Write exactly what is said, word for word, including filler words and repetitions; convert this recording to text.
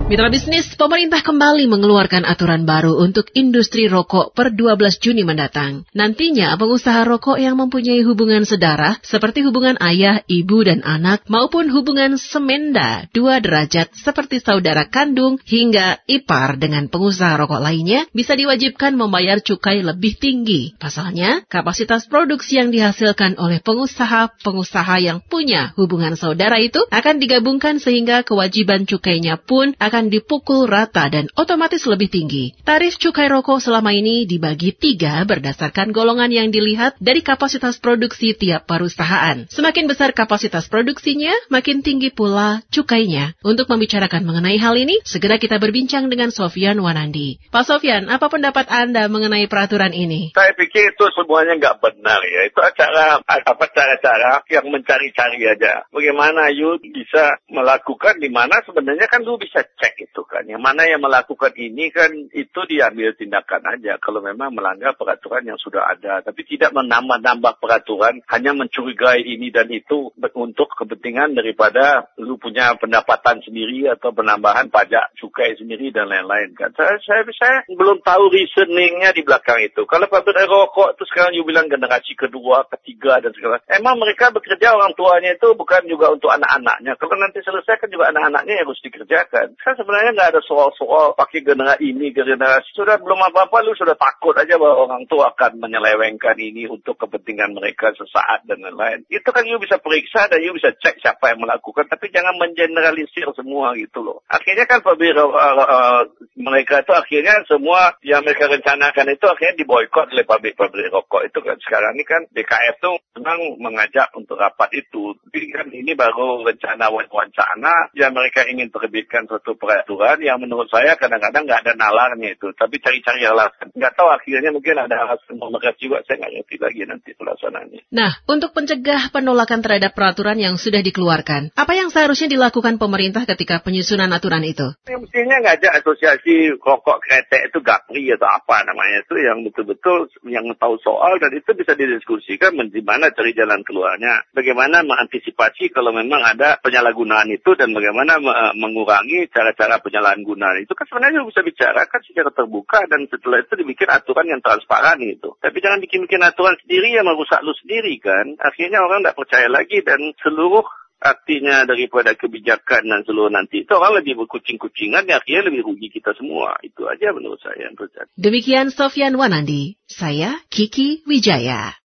Mitra bisnis, pemerintah kembali mengeluarkan aturan baru untuk industri rokok per dua belas Juni mendatang. Nantinya, pengusaha rokok yang mempunyai hubungan sedarah, seperti hubungan ayah, ibu, dan anak, maupun hubungan semenda dua derajat seperti saudara kandung hingga ipar dengan pengusaha rokok lainnya, bisa diwajibkan membayar cukai lebih tinggi. Pasalnya, kapasitas produksi yang dihasilkan oleh pengusaha-pengusaha yang punya hubungan saudara itu akan digabungkan sehingga kewajiban cukainya pun akan akan dipukul rata dan otomatis lebih tinggi. Tarif cukai rokok selama ini dibagi tiga berdasarkan golongan yang dilihat dari kapasitas produksi tiap perusahaan. Semakin besar kapasitas produksinya, makin tinggi pula cukainya. Untuk membicarakan mengenai hal ini, segera kita berbincang dengan Sofyan Wanandi. Pak Sofyan, apa pendapat Anda mengenai peraturan ini? Saya pikir itu semuanya nggak benar ya. Itu acara apa cara-cara yang mencari-cari aja. Bagaimana you bisa melakukan di mana sebenarnya kan lu bisa cek itu kan. Yang mana yang melakukan ini kan itu diambil tindakan aja kalau memang melanggar peraturan yang sudah ada. Tapi tidak menambah-nambah peraturan, hanya mencurigai ini dan itu untuk kepentingan daripada lu punya pendapatan sendiri atau penambahan pajak cukai sendiri dan lain-lain kan. Saya, saya, saya belum tahu reasoningnya di belakang itu. Kalau pabrik rokok itu sekarang you bilang generasi kedua, ketiga dan segala. Emang mereka bekerja orang tuanya itu bukan juga untuk anak-anaknya. Kalau nanti selesai kan juga anak-anaknya yang harus dikerjakan. Kan sebenarnya nggak ada soal-soal pakai generasi ini, generasi. Sudah belum apa-apa, lu sudah takut aja bahwa orang tua akan menyelewengkan ini untuk kepentingan mereka sesaat dan lain-lain. Itu kan you bisa periksa dan you bisa cek siapa yang melakukan. Tapi jangan mengeneralisir semua gitu loh. Akhirnya kan pabrik uh, uh, mereka itu akhirnya semua yang mereka rencanakan itu akhirnya diboikot oleh pabrik-pabrik rokok itu kan. Sekarang ini kan D K F tuh memang mengajak untuk rapat itu. Jadi kan ini baru rencana wacana yang mereka ingin terbitkan suatu peraturan yang menurut saya kadang-kadang nggak ada nalarnya itu. Tapi cari-cari alasan. Nggak tahu akhirnya mungkin ada alasan mereka juga. Saya nggak ngerti lagi nanti pelaksanaannya. Nah, untuk mencegah penolakan terhadap peraturan yang sudah dikeluarkan, apa yang seharusnya dilakukan pemerintah ketika penyusunan aturan itu? Ya, mestinya ngajak asosiasi rokok kretek itu Gapri atau apa namanya itu yang betul-betul yang tahu soal dan itu bisa didiskusikan di mana cari jalan keluarnya. Bagaimana mengantisipasi kalau memang ada penyalahgunaan itu dan bagaimana mengurangi cara-cara penyalahgunaan itu kan sebenarnya bisa bicarakan secara terbuka dan setelah itu dibikin aturan yang transparan itu. Tapi jangan bikin-bikin aturan sendiri yang merusak lu sendiri kan. Akhirnya orang tidak percaya lagi dan seluruh artinya daripada kebijakan dan seluruh nanti itu orang lebih berkucing-kucingan yang akhirnya lebih rugi kita semua. Itu aja menurut saya yang terjadi. Demikian Sofyan Wanandi, saya Kiki Wijaya.